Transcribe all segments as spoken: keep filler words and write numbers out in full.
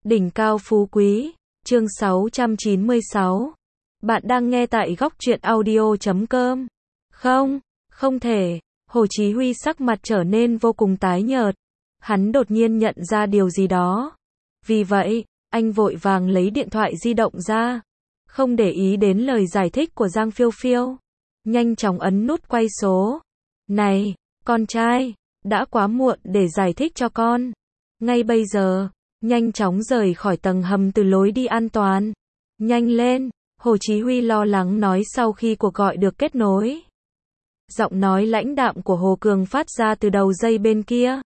Đỉnh cao phú quý, chương sáu trăm chín mươi sáu. Bạn đang nghe tại góc truyện audio chấm com. Không, không thể. Hồ Chí Huy sắc mặt trở nên vô cùng tái nhợt. Hắn đột nhiên nhận ra điều gì đó. Vì vậy, anh vội vàng lấy điện thoại di động ra. Không để ý đến lời giải thích của Giang Phiêu Phiêu. Nhanh chóng ấn nút quay số. Này, con trai, đã quá muộn để giải thích cho con. Ngay bây giờ, nhanh chóng rời khỏi tầng hầm từ lối đi an toàn. Nhanh lên, Hồ Chí Huy lo lắng nói sau khi cuộc gọi được kết nối. Giọng nói lãnh đạm của Hồ Cường phát ra từ đầu dây bên kia.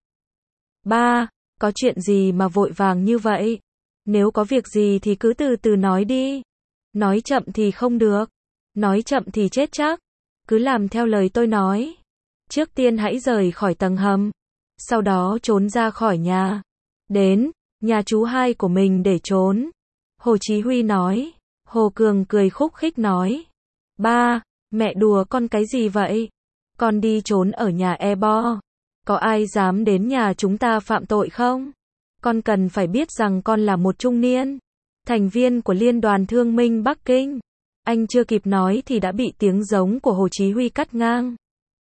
Ba, có chuyện gì mà vội vàng như vậy? Nếu có việc gì thì cứ từ từ nói đi. Nói chậm thì không được. Nói chậm thì chết chắc. Cứ làm theo lời tôi nói. Trước tiên hãy rời khỏi tầng hầm. Sau đó trốn ra khỏi nhà. Đến nhà chú hai của mình để trốn. Hồ Chí Huy nói. Hồ Cường cười khúc khích nói. Ba, mẹ đùa con cái gì vậy? Con đi trốn ở nhà Ebo. Có ai dám đến nhà chúng ta phạm tội không? Con cần phải biết rằng con là một trung niên thành viên của Liên đoàn Thương minh Bắc Kinh. Anh chưa kịp nói thì đã bị tiếng giống của Hồ Chí Huy cắt ngang.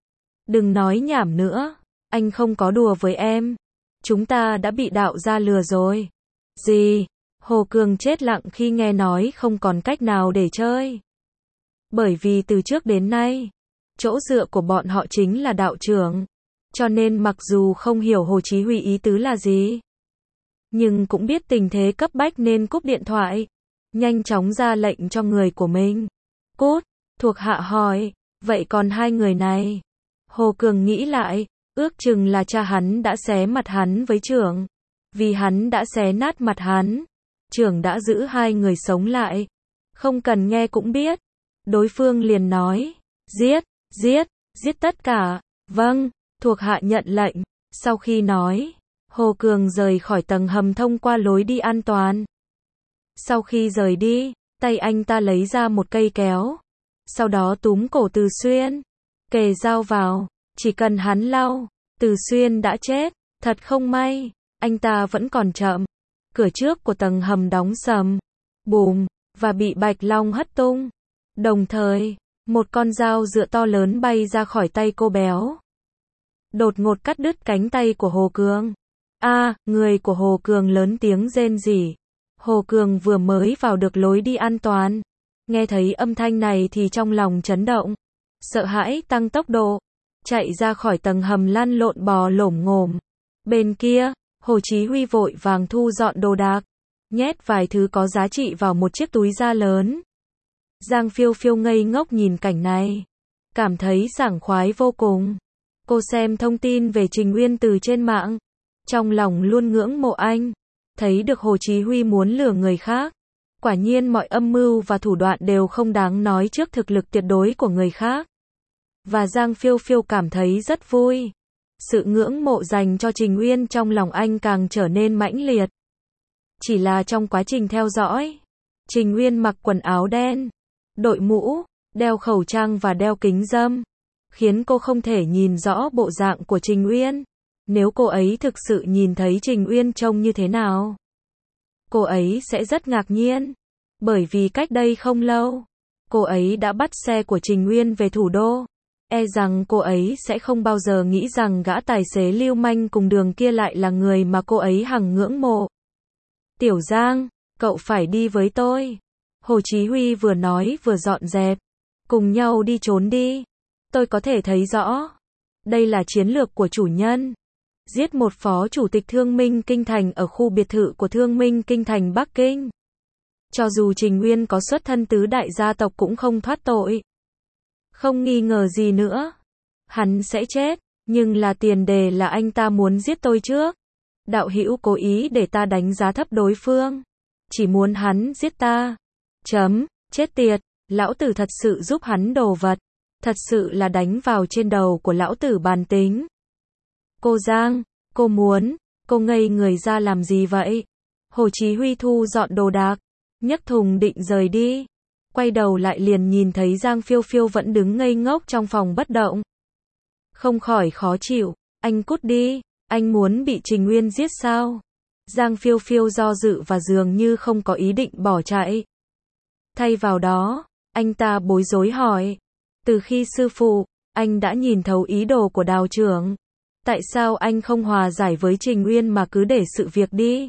Đừng nói nhảm nữa. Anh không có đùa với em. Chúng ta đã bị đạo gia lừa rồi. Gì? Hồ Cường chết lặng khi nghe nói không còn cách nào để chơi. Bởi vì từ trước đến nay, chỗ dựa của bọn họ chính là đạo trưởng. Cho nên mặc dù không hiểu Hồ Chí Huy ý tứ là gì, nhưng cũng biết tình thế cấp bách nên cúp điện thoại. Nhanh chóng ra lệnh cho người của mình. Cút, thuộc hạ hỏi, vậy còn hai người này? Hồ Cường nghĩ lại, ước chừng là cha hắn đã xé mặt hắn với trưởng. Vì hắn đã xé nát mặt hắn, trưởng đã giữ hai người sống lại. Không cần nghe cũng biết. Đối phương liền nói, giết, giết, giết tất cả. Vâng, thuộc hạ nhận lệnh. Sau khi nói, Hồ Cường rời khỏi tầng hầm thông qua lối đi an toàn. Sau khi rời đi, tay anh ta lấy ra một cây kéo. Sau đó túm cổ Từ Xuyên, kề dao vào. Chỉ cần hắn lau, Từ Xuyên đã chết. Thật không may, anh ta vẫn còn chậm. Cửa trước của tầng hầm đóng sầm, bùm, và bị Bạch Long hất tung. Đồng thời, một con dao dựa to lớn bay ra khỏi tay cô béo. Đột ngột cắt đứt cánh tay của Hồ Cường. A, à, người của Hồ Cường lớn tiếng rên rỉ. Hồ Cường vừa mới vào được lối đi an toàn. Nghe thấy âm thanh này thì trong lòng chấn động. Sợ hãi tăng tốc độ. Chạy ra khỏi tầng hầm lăn lộn bò lổm ngổm. Bên kia, Hồ Chí Huy vội vàng thu dọn đồ đạc. Nhét vài thứ có giá trị vào một chiếc túi da lớn. Giang Phiêu Phiêu ngây ngốc nhìn cảnh này. Cảm thấy sảng khoái vô cùng. Cô xem thông tin về Trình Uyên từ trên mạng. Trong lòng luôn ngưỡng mộ anh. Thấy được Hồ Chí Huy muốn lừa người khác. Quả nhiên mọi âm mưu và thủ đoạn đều không đáng nói trước thực lực tuyệt đối của người khác. Và Giang Phiêu Phiêu cảm thấy rất vui. Sự ngưỡng mộ dành cho Trình Uyên trong lòng anh càng trở nên mãnh liệt. Chỉ là trong quá trình theo dõi, Trình Uyên mặc quần áo đen, đội mũ, đeo khẩu trang và đeo kính râm, khiến cô không thể nhìn rõ bộ dạng của Trình Uyên. Nếu cô ấy thực sự nhìn thấy Trình Uyên trông như thế nào, cô ấy sẽ rất ngạc nhiên. Bởi vì cách đây không lâu, cô ấy đã bắt xe của Trình Uyên về thủ đô. E rằng cô ấy sẽ không bao giờ nghĩ rằng gã tài xế lưu manh cùng đường kia lại là người mà cô ấy hằng ngưỡng mộ. Tiểu Giang, cậu phải đi với tôi. Hồ Chí Huy vừa nói vừa dọn dẹp. Cùng nhau đi trốn đi. Tôi có thể thấy rõ. Đây là chiến lược của chủ nhân. Giết một phó chủ tịch Thương minh Kinh Thành ở khu biệt thự của Thương minh Kinh Thành Bắc Kinh. Cho dù Trình Uyên có xuất thân tứ đại gia tộc cũng không thoát tội. Không nghi ngờ gì nữa. Hắn sẽ chết, nhưng là tiền đề là anh ta muốn giết tôi trước. Đạo hữu cố ý để ta đánh giá thấp đối phương. Chỉ muốn hắn giết ta. Chấm, chết tiệt, lão tử thật sự giúp hắn đồ vật. Thật sự là đánh vào trên đầu của lão tử bàn tính. Cô Giang, cô muốn, cô ngây người ra làm gì vậy? Hồ Chí Huy thu dọn đồ đạc, nhấc thùng định rời đi. Quay đầu lại liền nhìn thấy Giang Phiêu Phiêu vẫn đứng ngây ngốc trong phòng bất động. Không khỏi khó chịu, anh cút đi, anh muốn bị Trình Uyên giết sao? Giang Phiêu Phiêu do dự và dường như không có ý định bỏ chạy. Thay vào đó, anh ta bối rối hỏi. Từ khi sư phụ, anh đã nhìn thấu ý đồ của Đào trưởng. Tại sao anh không hòa giải với Trình Uyên mà cứ để sự việc đi?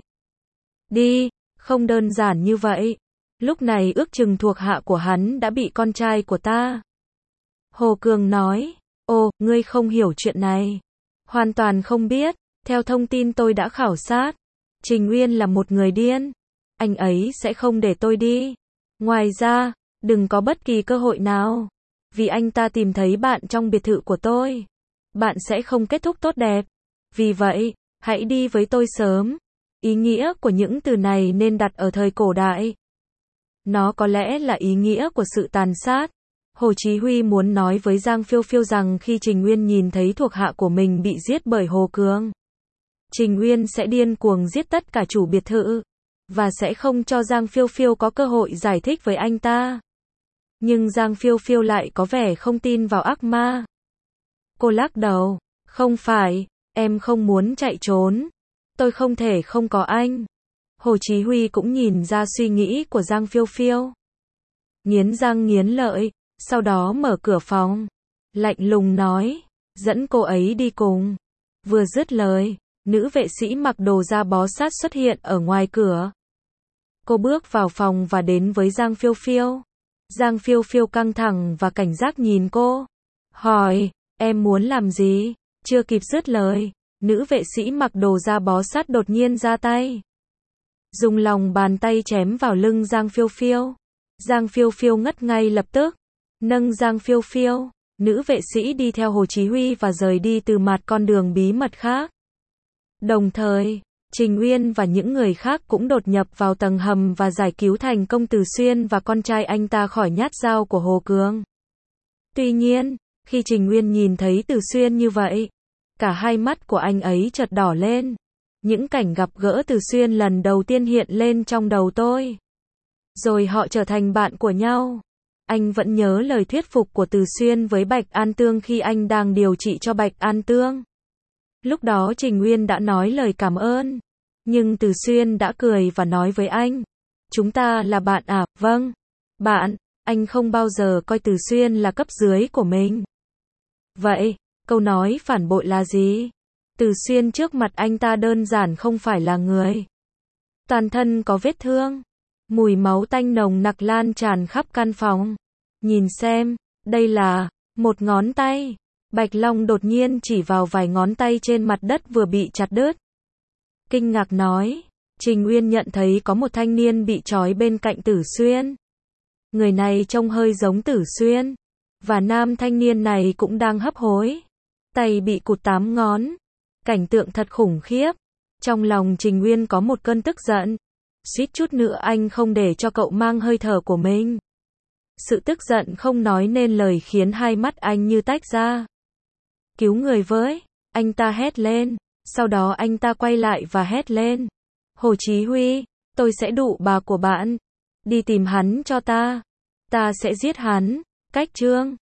Đi, không đơn giản như vậy. Lúc này ước chừng thuộc hạ của hắn đã bị con trai của ta. Hồ Cường nói, ồ, ngươi không hiểu chuyện này. Hoàn toàn không biết, theo thông tin tôi đã khảo sát. Trình Uyên là một người điên. Anh ấy sẽ không để tôi đi. Ngoài ra, đừng có bất kỳ cơ hội nào. Vì anh ta tìm thấy bạn trong biệt thự của tôi. Bạn sẽ không kết thúc tốt đẹp. Vì vậy, hãy đi với tôi sớm. Ý nghĩa của những từ này nên đặt ở thời cổ đại. Nó có lẽ là ý nghĩa của sự tàn sát. Hồ Chí Huy muốn nói với Giang Phiêu Phiêu rằng khi Trình Uyên nhìn thấy thuộc hạ của mình bị giết bởi Hồ Cường, Trình Uyên sẽ điên cuồng giết tất cả chủ biệt thự, và sẽ không cho Giang Phiêu Phiêu có cơ hội giải thích với anh ta. Nhưng Giang Phiêu Phiêu lại có vẻ không tin vào ác ma. Cô lắc đầu, không phải, em không muốn chạy trốn. Tôi không thể không có anh. Hồ Chí Huy cũng nhìn ra suy nghĩ của Giang Phiêu Phiêu. Nghiến răng nghiến lợi, sau đó mở cửa phòng. Lạnh lùng nói, dẫn cô ấy đi cùng. Vừa dứt lời, nữ vệ sĩ mặc đồ da bó sát xuất hiện ở ngoài cửa. Cô bước vào phòng và đến với Giang Phiêu Phiêu. Giang Phiêu Phiêu căng thẳng và cảnh giác nhìn cô. Hỏi, em muốn làm gì? Chưa kịp dứt lời, nữ vệ sĩ mặc đồ da bó sát đột nhiên ra tay. Dùng lòng bàn tay chém vào lưng Giang Phiêu Phiêu. Giang Phiêu Phiêu ngất ngay lập tức. Nâng Giang Phiêu Phiêu, nữ vệ sĩ đi theo Hồ Chí Huy và rời đi từ mặt con đường bí mật khác. Đồng thời, Trình Uyên và những người khác cũng đột nhập vào tầng hầm và giải cứu thành công Từ Xuyên và con trai anh ta khỏi nhát dao của Hồ Cường. Tuy nhiên, khi Trình Uyên nhìn thấy Từ Xuyên như vậy, cả hai mắt của anh ấy chợt đỏ lên. Những cảnh gặp gỡ Từ Xuyên lần đầu tiên hiện lên trong đầu tôi. Rồi họ trở thành bạn của nhau. Anh vẫn nhớ lời thuyết phục của Từ Xuyên với Bạch An Tương khi anh đang điều trị cho Bạch An Tương. Lúc đó Trình Uyên đã nói lời cảm ơn. Nhưng Từ Xuyên đã cười và nói với anh. Chúng ta là bạn à? Vâng. Bạn, anh không bao giờ coi Từ Xuyên là cấp dưới của mình. Vậy, câu nói phản bội là gì? Từ Xuyên trước mặt anh ta đơn giản không phải là người. Toàn thân có vết thương. Mùi máu tanh nồng nặc lan tràn khắp căn phòng. Nhìn xem, đây là một ngón tay. Bạch Long đột nhiên chỉ vào vài ngón tay trên mặt đất vừa bị chặt đứt. Kinh ngạc nói, Trình Uyên nhận thấy có một thanh niên bị trói bên cạnh Tử Xuyên. Người này trông hơi giống Tử Xuyên. Và nam thanh niên này cũng đang hấp hối. Tay bị cụt tám ngón. Cảnh tượng thật khủng khiếp. Trong lòng Trình Uyên có một cơn tức giận. Suýt chút nữa anh không để cho cậu mang hơi thở của mình. Sự tức giận không nói nên lời khiến hai mắt anh như tách ra. Cứu người với, anh ta hét lên. Sau đó anh ta quay lại và hét lên. Hồ Chí Huy, tôi sẽ đụ bà của bạn. Đi tìm hắn cho ta. Ta sẽ giết hắn. Cách chương